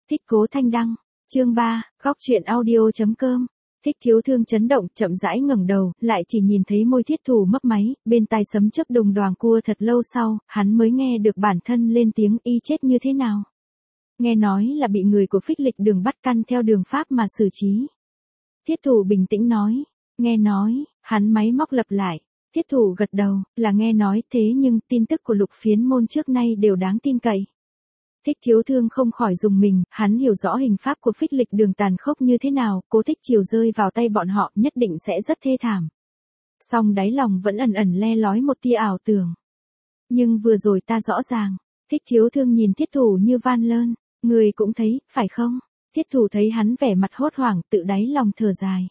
Thích Cố Thanh Đăng, chương 3, góc truyện audio.com. Thích Thiếu Thương chấn động, chậm rãi ngẩng đầu, lại chỉ nhìn thấy môi Thiết Thủ mấp máy, bên tai sấm chớp đùng đoàng cua. Thật lâu sau, hắn mới nghe được bản thân lên tiếng: y chết như thế nào? Nghe nói là bị người của Phích Lịch Đường bắt căn theo đường pháp mà xử trí. Thiết Thủ bình tĩnh nói. Nghe nói, hắn máy móc lặp lại. Thiết Thủ gật đầu, là nghe nói, thế nhưng tin tức của Lục Phiến môn trước nay đều đáng tin cậy. Thích Thiếu Thương không khỏi rùng mình, hắn hiểu rõ hình pháp của Phích Lịch Đường tàn khốc như thế nào, Cố Thích Triều rơi vào tay bọn họ nhất định sẽ rất thê thảm. Song đáy lòng vẫn ẩn ẩn le lói một tia ảo tưởng. Nhưng vừa rồi ta rõ ràng. Thích Thiếu Thương nhìn Thiết Thủ như van lơn, người cũng thấy, phải không? Thiết Thủ thấy hắn vẻ mặt hốt hoảng, tự đáy lòng thở dài.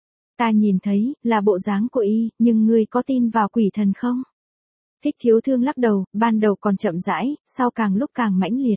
Ta nhìn thấy, là bộ dáng của y, nhưng ngươi có tin vào quỷ thần không? Thích Thiếu Thương lắc đầu, ban đầu còn chậm rãi, sau càng lúc càng mãnh liệt.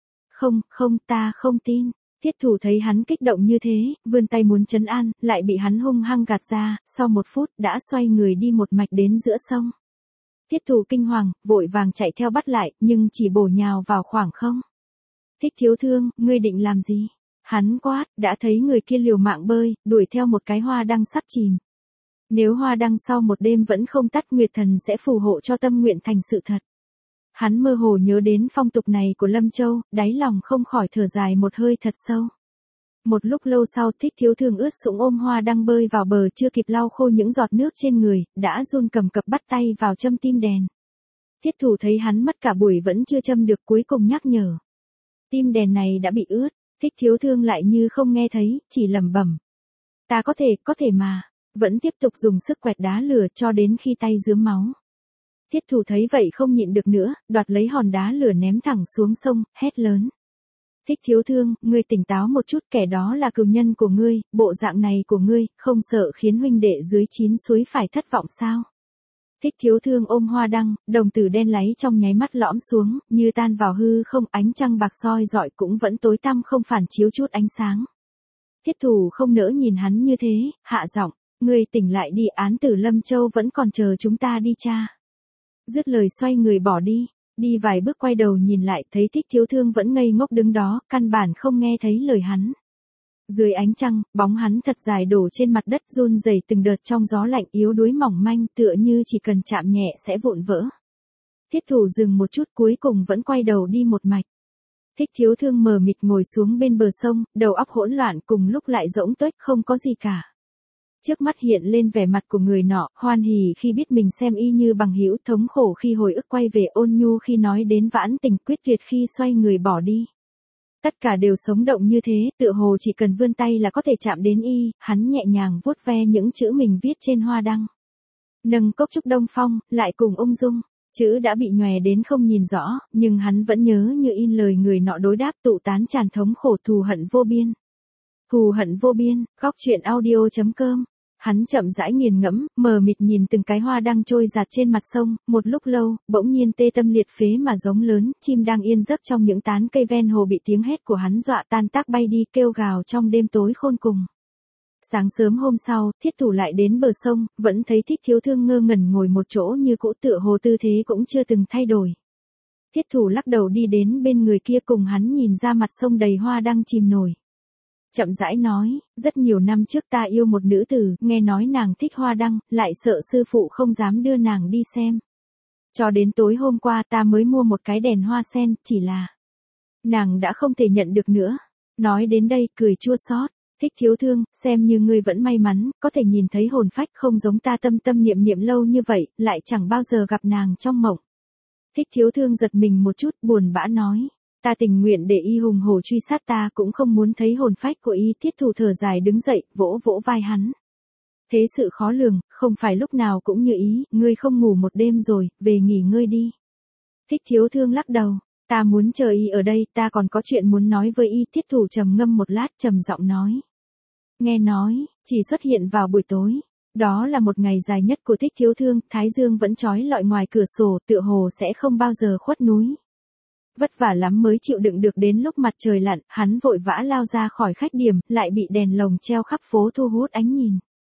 Không, ta không tin. Thiết Thủ thấy hắn kích động như thế, vươn tay muốn trấn an, lại bị hắn hung hăng gạt ra, sau một phút đã xoay người đi một mạch đến giữa sông. Thiết Thủ kinh hoàng, vội vàng chạy theo bắt lại, nhưng chỉ bổ nhào vào khoảng không. Thích Thiếu Thương, ngươi định làm gì? Hắn quát, đã thấy người kia liều mạng bơi, đuổi theo một cái hoa đăng sắp chìm. Nếu hoa đăng sau một đêm vẫn không tắt, Nguyệt Thần sẽ phù hộ cho tâm nguyện thành sự thật. Hắn mơ hồ nhớ đến phong tục này của Lâm Châu, đáy lòng không khỏi thở dài một hơi thật sâu. Một lúc lâu sau, Thích Thiếu Thương ướt sũng ôm hoa đăng bơi vào bờ, chưa kịp lau khô những giọt nước trên người, đã run cầm cập bắt tay vào châm tim đèn. Thiết Thủ thấy hắn mất cả buổi vẫn chưa châm được, cuối cùng nhắc nhở. Tim đèn này đã bị ướt. Thích Thiếu Thương lại như không nghe thấy, chỉ lẩm bẩm. Ta có thể mà. Vẫn tiếp tục dùng sức quẹt đá lửa cho đến khi tay rướm máu. Thiết Thủ thấy vậy không nhịn được nữa, đoạt lấy hòn đá lửa ném thẳng xuống sông, hét lớn. Thích Thiếu Thương, ngươi tỉnh táo một chút, kẻ đó là cừu nhân của ngươi, bộ dạng này của ngươi, không sợ khiến huynh đệ dưới 9 suối phải thất vọng sao? Thích Thiếu Thương ôm hoa đăng, đồng tử đen láy trong nháy mắt lõm xuống, như tan vào hư không, ánh trăng bạc soi rọi cũng vẫn tối tăm không phản chiếu chút ánh sáng. Thiết Thủ không nỡ nhìn hắn như thế, hạ giọng, ngươi tỉnh lại đi, án tử Lâm Châu vẫn còn chờ chúng ta đi tra. Dứt lời xoay người bỏ đi vài bước quay đầu nhìn lại, thấy Thích Thiếu Thương vẫn ngây ngốc đứng đó, căn bản không nghe thấy lời hắn. Dưới ánh trăng, bóng hắn thật dài đổ trên mặt đất, run rẩy từng đợt trong gió lạnh, yếu đuối mỏng manh, tựa như chỉ cần chạm nhẹ sẽ vụn vỡ. Thiết Thủ dừng một chút, cuối cùng vẫn quay đầu đi một mạch. Thích Thiếu Thương mờ mịt ngồi xuống bên bờ sông, đầu óc hỗn loạn, cùng lúc lại rỗng tuếch, không có gì cả. Trước mắt hiện lên vẻ mặt của người nọ, hoan hỉ khi biết mình xem y như bằng hữu, thống khổ khi hồi ức quay về, ôn nhu khi nói đến vãn tình, quyết tuyệt khi xoay người bỏ đi. Tất cả đều sống động như thế, tựa hồ chỉ cần vươn tay là có thể chạm đến y, hắn nhẹ nhàng vuốt ve những chữ mình viết trên hoa đăng. Nâng cốc chúc Đông Phong, lại cùng ung dung, chữ đã bị nhòe đến không nhìn rõ, nhưng hắn vẫn nhớ như in lời người nọ đối đáp, tụ tán tràn thống khổ, thù hận vô biên. Thù hận vô biên, góc truyện audio.com. Hắn chậm rãi nghiền ngẫm, mờ mịt nhìn từng cái hoa đăng trôi dạt trên mặt sông, một lúc lâu, bỗng nhiên tê tâm liệt phế mà giống lớn, chim đang yên giấc trong những tán cây ven hồ bị tiếng hét của hắn dọa tan tác bay đi, kêu gào trong đêm tối khôn cùng. Sáng sớm hôm sau, Thiết Thủ lại đến bờ sông, vẫn thấy Thích Thiếu Thương ngơ ngẩn ngồi một chỗ như cũ, tựa hồ tư thế cũng chưa từng thay đổi. Thiết Thủ lắc đầu đi đến bên người kia, cùng hắn nhìn ra mặt sông đầy hoa đăng chìm nổi. Chậm rãi nói, rất nhiều năm trước ta yêu một nữ tử, nghe nói nàng thích hoa đăng, lại sợ sư phụ không dám đưa nàng đi xem. Cho đến tối hôm qua ta mới mua một cái đèn hoa sen, chỉ là nàng đã không thể nhận được nữa. Nói đến đây, cười chua xót. Thích Thiếu Thương, xem như ngươi vẫn may mắn, có thể nhìn thấy hồn phách, không giống ta tâm tâm niệm niệm lâu như vậy, lại chẳng bao giờ gặp nàng trong mộng. Thích Thiếu Thương giật mình một chút, buồn bã nói. Ta tình nguyện để y hùng hổ truy sát, ta cũng không muốn thấy hồn phách của y. Thiết Thủ thở dài đứng dậy, vỗ vỗ vai hắn. Thế sự khó lường, không phải lúc nào cũng như ý, ngươi không ngủ một đêm rồi, về nghỉ ngơi đi. Thích Thiếu Thương lắc đầu, ta muốn chờ y ở đây, ta còn có chuyện muốn nói với y. Thiết Thủ trầm ngâm một lát, trầm giọng nói. Nghe nói, chỉ xuất hiện vào buổi tối. Đó là một ngày dài nhất của Thích Thiếu Thương, thái dương vẫn chói lọi ngoài cửa sổ, tựa hồ sẽ không bao giờ khuất núi. Vất vả lắm mới chịu đựng được đến lúc mặt trời lặn, hắn vội vã lao ra khỏi khách điểm, lại bị đèn lồng treo khắp phố thu hút ánh nhìn.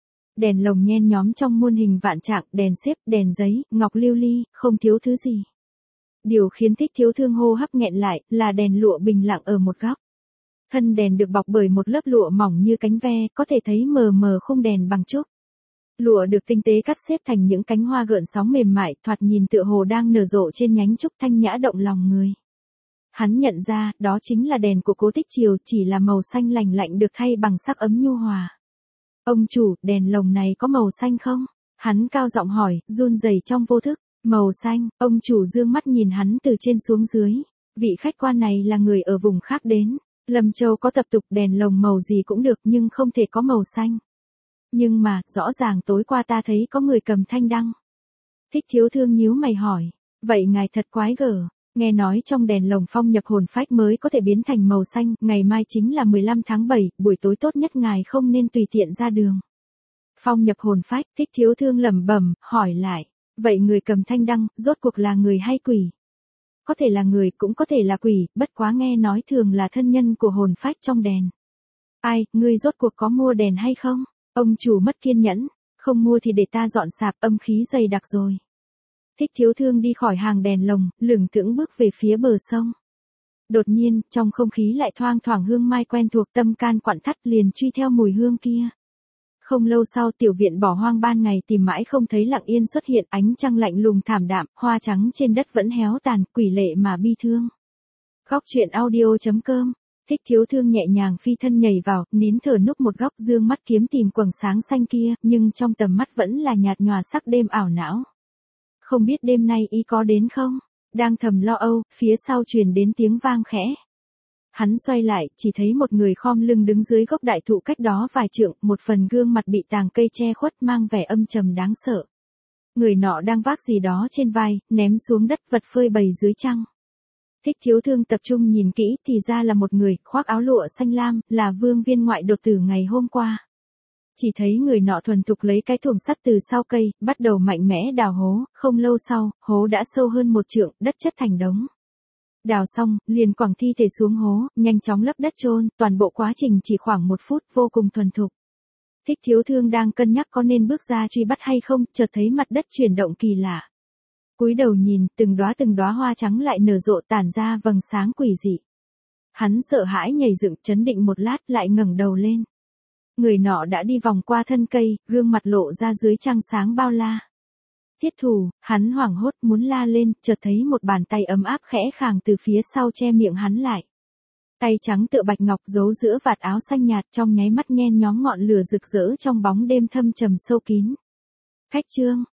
Đèn lồng nhen nhóm trong muôn hình vạn trạng, đèn xếp, đèn giấy, ngọc lưu ly, không thiếu thứ gì. Điều khiến Thích Thiếu Thương hô hấp nghẹn lại, là đèn lụa bình lặng ở một góc. Thân đèn được bọc bởi một lớp lụa mỏng như cánh ve, có thể thấy mờ mờ khung đèn bằng trúc. Lụa được tinh tế cắt xếp thành những cánh hoa gợn sóng mềm mại, thoạt nhìn tựa hồ đang nở rộ trên nhánh trúc, thanh nhã động lòng người. Hắn nhận ra, đó chính là đèn của Cố Tích Triều, chỉ là màu xanh lành lạnh được thay bằng sắc ấm nhu hòa. Ông chủ, đèn lồng này có màu xanh không? Hắn cao giọng hỏi, run rẩy trong vô thức. Màu xanh, ông chủ dương mắt nhìn hắn từ trên xuống dưới. Vị khách quan này là người ở vùng khác đến. Lâm Châu có tập tục đèn lồng màu gì cũng được nhưng không thể có màu xanh. Nhưng mà, rõ ràng tối qua ta thấy có người cầm thanh đăng. Thích Thiếu Thương nhíu mày hỏi. Vậy ngài thật quái gở. Nghe nói trong đèn lồng phong nhập hồn phách mới có thể biến thành màu xanh, ngày mai chính là 15 tháng 7, buổi tối tốt nhất ngài không nên tùy tiện ra đường. Phong nhập hồn phách, Thích Thiếu Thương lẩm bẩm, hỏi lại. Vậy người cầm thanh đăng, rốt cuộc là người hay quỷ? Có thể là người, cũng có thể là quỷ, bất quá nghe nói thường là thân nhân của hồn phách trong đèn. Ai, ngươi rốt cuộc có mua đèn hay không? Ông chủ mất kiên nhẫn, không mua thì để ta dọn sạp, âm khí dày đặc rồi. Thích Thiếu Thương đi khỏi hàng đèn lồng, lững thững bước về phía bờ sông. Đột nhiên, trong không khí lại thoang thoảng hương mai quen thuộc, tâm can quặn thắt liền truy theo mùi hương kia. Không lâu sau tiểu viện bỏ hoang ban ngày tìm mãi không thấy lặng yên xuất hiện, ánh trăng lạnh lùng thảm đạm, hoa trắng trên đất vẫn héo tàn, quỷ lệ mà bi thương. Góc truyện audio.com. Thích Thiếu Thương nhẹ nhàng phi thân nhảy vào, nín thở núp một góc, dương mắt kiếm tìm quầng sáng xanh kia, nhưng trong tầm mắt vẫn là nhạt nhòa sắc đêm ảo não. Không biết đêm nay y có đến không? Đang thầm lo âu, phía sau truyền đến tiếng vang khẽ. Hắn xoay lại, chỉ thấy một người khom lưng đứng dưới gốc đại thụ cách đó vài trượng, một phần gương mặt bị tàng cây che khuất mang vẻ âm trầm đáng sợ. Người nọ đang vác gì đó trên vai, ném xuống đất, vật phơi bày dưới trăng. Thích Thiếu Thương tập trung nhìn kỹ, thì ra là một người, khoác áo lụa xanh lam, là Vương Viên ngoại đột tử ngày hôm qua. Chỉ thấy người nọ thuần thục lấy cái thuồng sắt từ sau cây, bắt đầu mạnh mẽ đào hố, không lâu sau, hố đã sâu hơn 1 trượng, đất chất thành đống. Đào xong, liền quẳng thi thể xuống hố, nhanh chóng lấp đất chôn, toàn bộ quá trình chỉ khoảng 1 phút, vô cùng thuần thục. Thích Thiếu Thương đang cân nhắc có nên bước ra truy bắt hay không, chợt thấy mặt đất chuyển động kỳ lạ. Cúi đầu nhìn, từng đóa hoa trắng lại nở rộ, tản ra vầng sáng quỷ dị. Hắn sợ hãi nhảy dựng, chấn định một lát, lại ngẩng đầu lên. Người nọ đã đi vòng qua thân cây, gương mặt lộ ra dưới trăng sáng bao la. Thiết thủ, hắn hoảng hốt muốn la lên, chợt thấy một bàn tay ấm áp khẽ khàng từ phía sau che miệng hắn lại. Tay trắng tựa bạch ngọc giấu giữa vạt áo xanh nhạt, trong nháy mắt nhen nhóm ngọn lửa rực rỡ trong bóng đêm thâm trầm sâu kín. Khách Trương,